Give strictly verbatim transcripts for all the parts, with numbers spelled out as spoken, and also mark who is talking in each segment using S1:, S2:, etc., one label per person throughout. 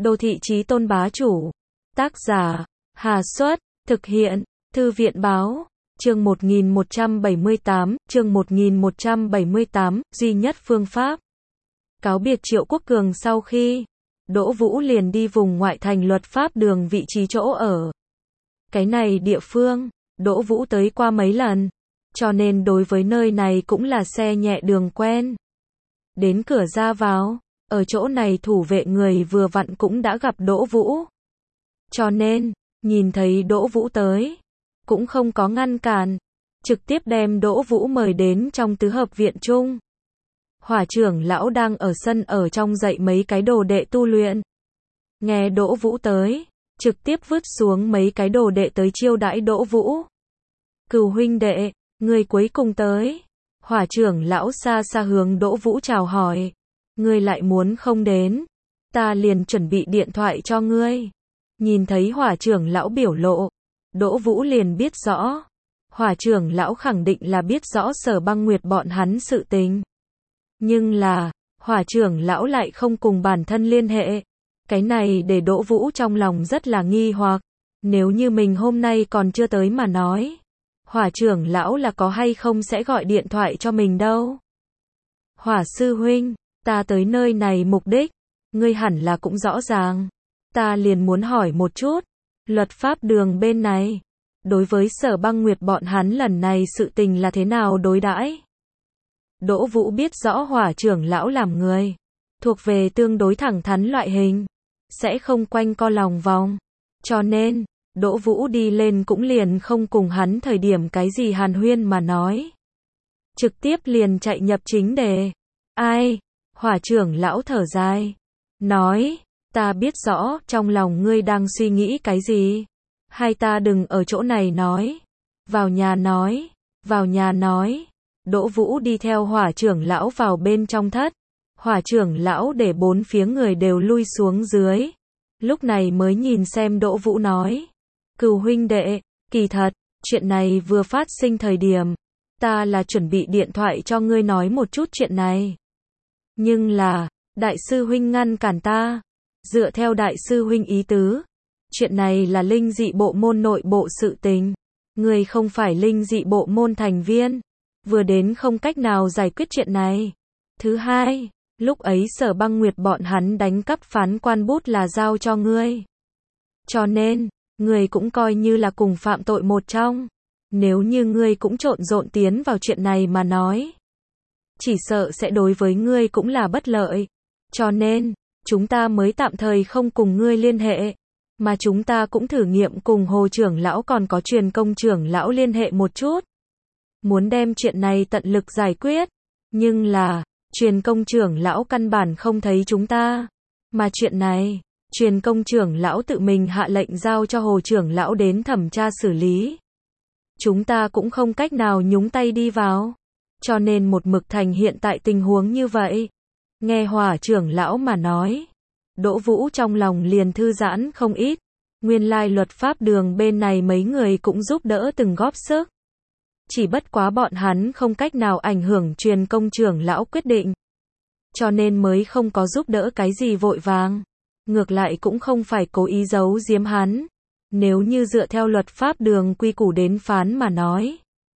S1: Đô thị chí tôn bá chủ. Tác giả, Hà Xuất, thực hiện, Thư viện Báo. Chương một nghìn một trăm bảy mươi tám, chương một nghìn một trăm bảy mươi tám, duy nhất phương pháp. Cáo biệt Triệu Quốc Cường sau khi, Đỗ Vũ liền đi vùng ngoại thành Luật Pháp Đường vị trí chỗ ở. Cái này địa phương, Đỗ Vũ tới qua mấy lần, cho nên đối với nơi này cũng là xe nhẹ đường quen. Đến cửa ra vào, ở chỗ này thủ vệ người vừa vặn cũng đã gặp Đỗ Vũ. Cho nên, nhìn thấy Đỗ Vũ tới, cũng không có ngăn cản, trực tiếp đem Đỗ Vũ mời đến trong tứ hợp viện chung. Hỏa trưởng lão đang ở sân ở trong dạy mấy cái đồ đệ tu luyện. Nghe Đỗ Vũ tới, trực tiếp vứt xuống mấy cái đồ đệ tới chiêu đãi Đỗ Vũ. Cửu huynh đệ, người cuối cùng tới. Hỏa trưởng lão xa xa hướng Đỗ Vũ chào hỏi. Ngươi lại muốn không đến, ta liền chuẩn bị điện thoại cho ngươi. Nhìn thấy hỏa trưởng lão biểu lộ, Đỗ Vũ liền biết rõ. Hỏa trưởng lão khẳng định là biết rõ Sở Băng Nguyệt bọn hắn sự tình. Nhưng là, hỏa trưởng lão lại không cùng bản thân liên hệ. Cái này để Đỗ Vũ trong lòng rất là nghi hoặc. Nếu như mình hôm nay còn chưa tới mà nói, hỏa trưởng lão là có hay không sẽ gọi điện thoại cho mình đâu. Hỏa sư huynh, ta tới nơi này mục đích, ngươi hẳn là cũng rõ ràng. Ta liền muốn hỏi một chút, Luật Pháp Đường bên này, đối với Sở Băng Nguyệt bọn hắn lần này sự tình là thế nào đối đãi? Đỗ Vũ biết rõ hỏa trưởng lão làm người, thuộc về tương đối thẳng thắn loại hình, sẽ không quanh co lòng vòng. Cho nên, Đỗ Vũ đi lên cũng liền không cùng hắn thời điểm cái gì hàn huyên mà nói. Trực tiếp liền chạy nhập chính đề. Ai? Hỏa trưởng lão thở dài. Nói, ta biết rõ trong lòng ngươi đang suy nghĩ cái gì. Hai ta đừng ở chỗ này nói. Vào nhà nói, vào nhà nói. Đỗ Vũ đi theo hỏa trưởng lão vào bên trong thất. Hỏa trưởng lão để bốn phía người đều lui xuống dưới. Lúc này mới nhìn xem Đỗ Vũ nói. Cửu huynh đệ, kỳ thật, chuyện này vừa phát sinh thời điểm, ta là chuẩn bị điện thoại cho ngươi nói một chút chuyện này. Nhưng là, đại sư huynh ngăn cản ta. Dựa theo đại sư huynh ý tứ, chuyện này là linh dị bộ môn nội bộ sự tình. Ngươi không phải linh dị bộ môn thành viên, vừa đến không cách nào giải quyết chuyện này. Thứ hai, lúc ấy Sở Băng Nguyệt bọn hắn đánh cắp phán quan bút là giao cho ngươi. Cho nên, ngươi cũng coi như là cùng phạm tội một trong. Nếu như ngươi cũng trộn rộn tiến vào chuyện này mà nói, chỉ sợ sẽ đối với ngươi cũng là bất lợi. Cho nên, chúng ta mới tạm thời không cùng ngươi liên hệ, mà chúng ta cũng thử nghiệm cùng Hồ trưởng lão còn có Truyền Công trưởng lão liên hệ một chút. Muốn đem chuyện này tận lực giải quyết, nhưng là, Truyền Công trưởng lão căn bản không thấy chúng ta. Mà chuyện này, Truyền Công trưởng lão tự mình hạ lệnh giao cho Hồ trưởng lão đến thẩm tra xử lý. Chúng ta cũng không cách nào nhúng tay đi vào. Cho nên một mực thành hiện tại tình huống như vậy. Nghe hỏa trưởng lão mà nói, Đỗ Vũ trong lòng liền thư giãn không ít. Nguyên lai Luật Pháp Đường bên này mấy người cũng giúp đỡ từng góp sức. Chỉ bất quá bọn hắn không cách nào ảnh hưởng Truyền Công trưởng lão quyết định. Cho nên mới không có giúp đỡ cái gì vội vàng. Ngược lại cũng không phải cố ý giấu giếm hắn. Nếu như dựa theo Luật Pháp Đường quy củ đến phán mà nói,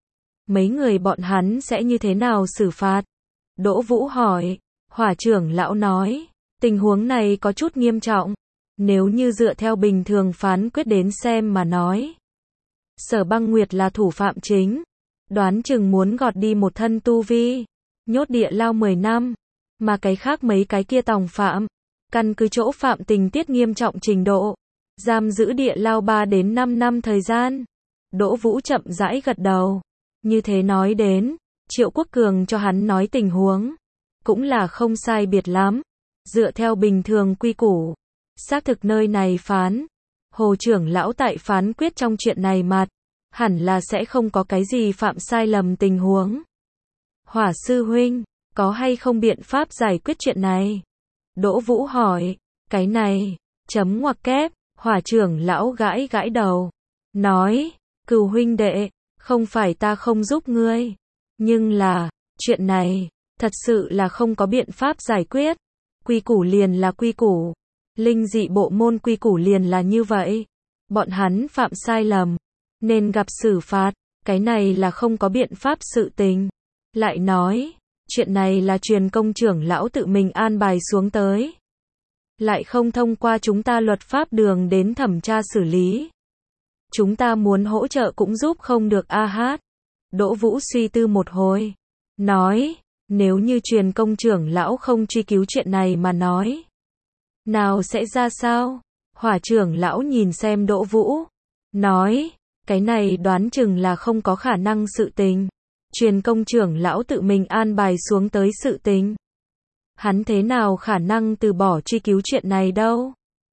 S1: mấy người bọn hắn sẽ như thế nào xử phạt? Đỗ Vũ hỏi. Hỏa trưởng lão nói, tình huống này có chút nghiêm trọng. Nếu như dựa theo bình thường phán quyết đến xem mà nói, Sở Băng Nguyệt là thủ phạm chính, đoán chừng muốn gọt đi một thân tu vi, nhốt địa lao mười năm, mà cái khác mấy cái kia tòng phạm, căn cứ chỗ phạm tình tiết nghiêm trọng trình độ, giam giữ địa lao ba đến năm năm thời gian. Đỗ Vũ chậm rãi gật đầu. Như thế nói đến, Triệu Quốc Cường cho hắn nói tình huống, cũng là không sai biệt lắm. Dựa theo bình thường quy củ, xác thực nơi này phán, Hồ trưởng lão tại phán quyết trong chuyện này mặt, hẳn là sẽ không có cái gì phạm sai lầm tình huống. Hỏa sư huynh, có hay không biện pháp giải quyết chuyện này? Đỗ Vũ hỏi. Cái này, chấm ngoặc kép, hỏa trưởng lão gãi gãi đầu. Nói, cửu huynh đệ, không phải ta không giúp ngươi. Nhưng là, chuyện này, thật sự là không có biện pháp giải quyết. Quy củ liền là quy củ. Linh dị bộ môn quy củ liền là như vậy. Bọn hắn phạm sai lầm, nên gặp xử phạt, cái này là không có biện pháp sự tình. Lại nói, chuyện này là truyền công trưởng lão tự mình an bài xuống tới. Lại không thông qua chúng ta luật pháp đường đến thẩm tra xử lý. Chúng ta muốn hỗ trợ cũng giúp không được a hát. Đỗ Vũ suy tư một hồi, nói, nếu như truyền công trưởng lão không truy cứu chuyện này mà nói, nào sẽ ra sao? Hỏa trưởng lão nhìn xem Đỗ Vũ, nói, cái này đoán chừng là không có khả năng sự tình. Truyền công trưởng lão tự mình an bài xuống tới sự tình. Hắn thế nào khả năng từ bỏ truy cứu chuyện này đâu?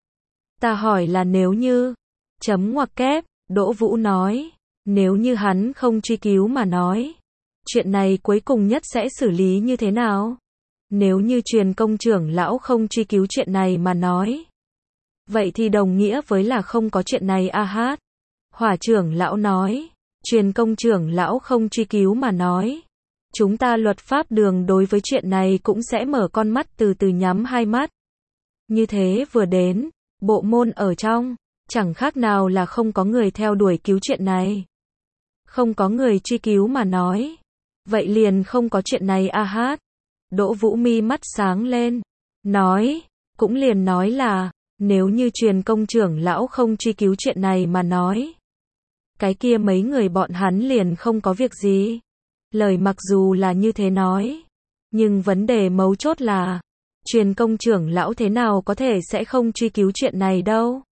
S1: Ta hỏi là nếu như, chấm ngoặc kép, Đỗ Vũ nói, nếu như hắn không truy cứu mà nói, chuyện này cuối cùng nhất sẽ xử lý như thế nào? Nếu như truyền công trưởng lão không truy cứu chuyện này mà nói, vậy thì đồng nghĩa với là không có chuyện này a hát. Hỏa trưởng lão nói, truyền công trưởng lão không truy cứu mà nói, chúng ta luật pháp đường đối với chuyện này cũng sẽ mở con mắt từ từ nhắm hai mắt. Như thế vừa đến, bộ môn ở trong, chẳng khác nào là không có người theo đuổi cứu chuyện này. Không có người truy cứu mà nói, vậy liền không có chuyện này a hát. Đỗ Vũ mi mắt sáng lên, nói, cũng liền nói là, nếu như truyền công trưởng lão không truy cứu chuyện này mà nói, cái kia mấy người bọn hắn liền không có việc gì. Lời mặc dù là như thế nói, nhưng vấn đề mấu chốt là, truyền công trưởng lão thế nào có thể sẽ không truy cứu chuyện này đâu?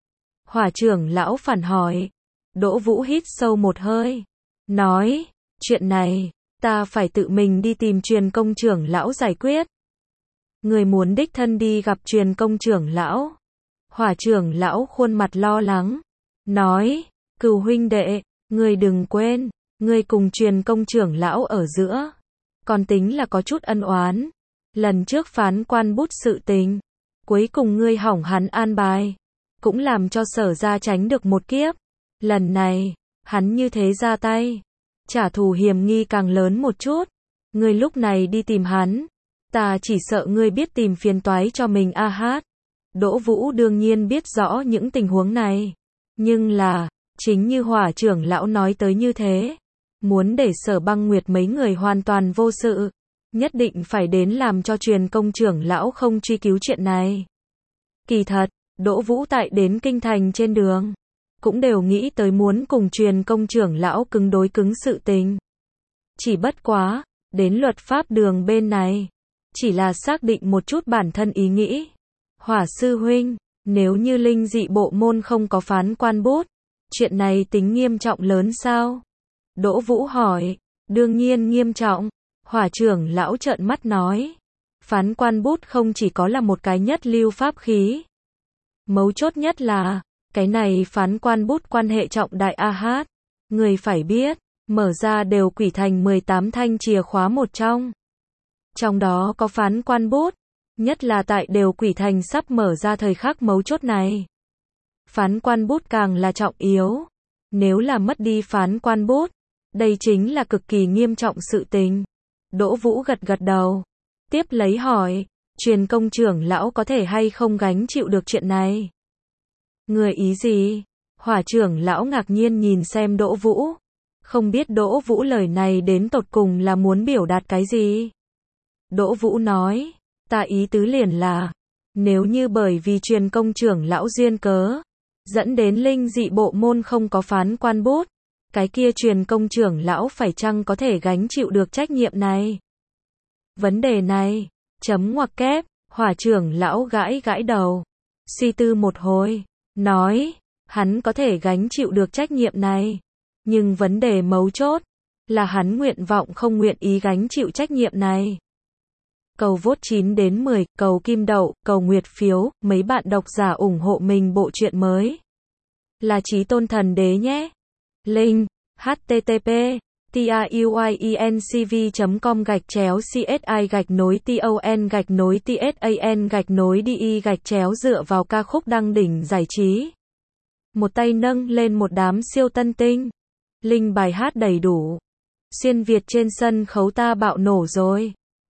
S1: Hỏa trưởng lão phản hỏi. Đỗ Vũ hít sâu một hơi, nói, chuyện này, ta phải tự mình đi tìm truyền công trưởng lão giải quyết. Người muốn đích thân đi gặp truyền công trưởng lão. Hỏa trưởng lão khuôn mặt lo lắng, nói, Cửu huynh đệ, người đừng quên, người cùng truyền công trưởng lão ở giữa, còn tính là có chút ân oán. Lần trước phán quan bút sự tình, cuối cùng ngươi hỏng hắn an bài, cũng làm cho Sở gia tránh được một kiếp. Lần này, hắn như thế ra tay, trả thù hiểm nghi càng lớn một chút. Ngươi lúc này đi tìm hắn, ta chỉ sợ ngươi biết tìm phiền toái cho mình a hát. Đỗ Vũ đương nhiên biết rõ những tình huống này, nhưng là, chính như Hỏa trưởng lão nói tới như thế, muốn để Sở Băng Nguyệt mấy người hoàn toàn vô sự, nhất định phải đến làm cho truyền công trưởng lão không truy cứu chuyện này. Kỳ thật, Đỗ Vũ tại đến kinh thành trên đường, cũng đều nghĩ tới muốn cùng truyền công trưởng lão cứng đối cứng sự tình. Chỉ bất quá, đến luật pháp đường bên này, chỉ là xác định một chút bản thân ý nghĩ. Hỏa sư huynh, nếu như linh dị bộ môn không có phán quan bút, chuyện này tính nghiêm trọng lớn sao? Đỗ Vũ hỏi. Đương nhiên nghiêm trọng. Hỏa trưởng lão trợn mắt nói, phán quan bút không chỉ có là một cái nhất lưu pháp khí. Mấu chốt nhất là, cái này phán quan bút quan hệ trọng đại a hát. Người phải biết, mở ra đều quỷ thành mười tám thanh chìa khóa một trong. Trong đó có phán quan bút, nhất là tại đều quỷ thành sắp mở ra thời khắc mấu chốt này. Phán quan bút càng là trọng yếu. Nếu là mất đi phán quan bút, đây chính là cực kỳ nghiêm trọng sự tình. Đỗ Vũ gật gật đầu, tiếp lấy hỏi, truyền công trưởng lão có thể hay không gánh chịu được chuyện này? Người ý gì? Hỏa trưởng lão ngạc nhiên nhìn xem Đỗ Vũ, không biết Đỗ Vũ lời này đến tột cùng là muốn biểu đạt cái gì? Đỗ Vũ nói, ta ý tứ liền là, nếu như bởi vì truyền công trưởng lão duyên cớ, dẫn đến linh dị bộ môn không có phán quan bút, cái kia truyền công trưởng lão phải chăng có thể gánh chịu được trách nhiệm này? Vấn đề này, chấm ngoặc kép, Hỏa trưởng lão gãi gãi đầu, suy tư một hồi, nói, hắn có thể gánh chịu được trách nhiệm này, nhưng vấn đề mấu chốt là hắn nguyện vọng không nguyện ý gánh chịu trách nhiệm này. Cầu vote chín đến mười, cầu kim đậu, cầu nguyệt phiếu, mấy bạn độc giả ủng hộ mình bộ truyện mới. Là Chí Tôn Thần Đế nhé. Link http tuyencv chấm com gạch chéo csi gạch nối ton gạch nối tsan gạch nối đi gạch chéo dựa vào ca khúc đăng đỉnh giải trí. Một tay nâng lên một đám siêu tân tinh. Link bài hát đầy đủ. Xuyên Việt trên sân khấu ta bạo nổ rồi.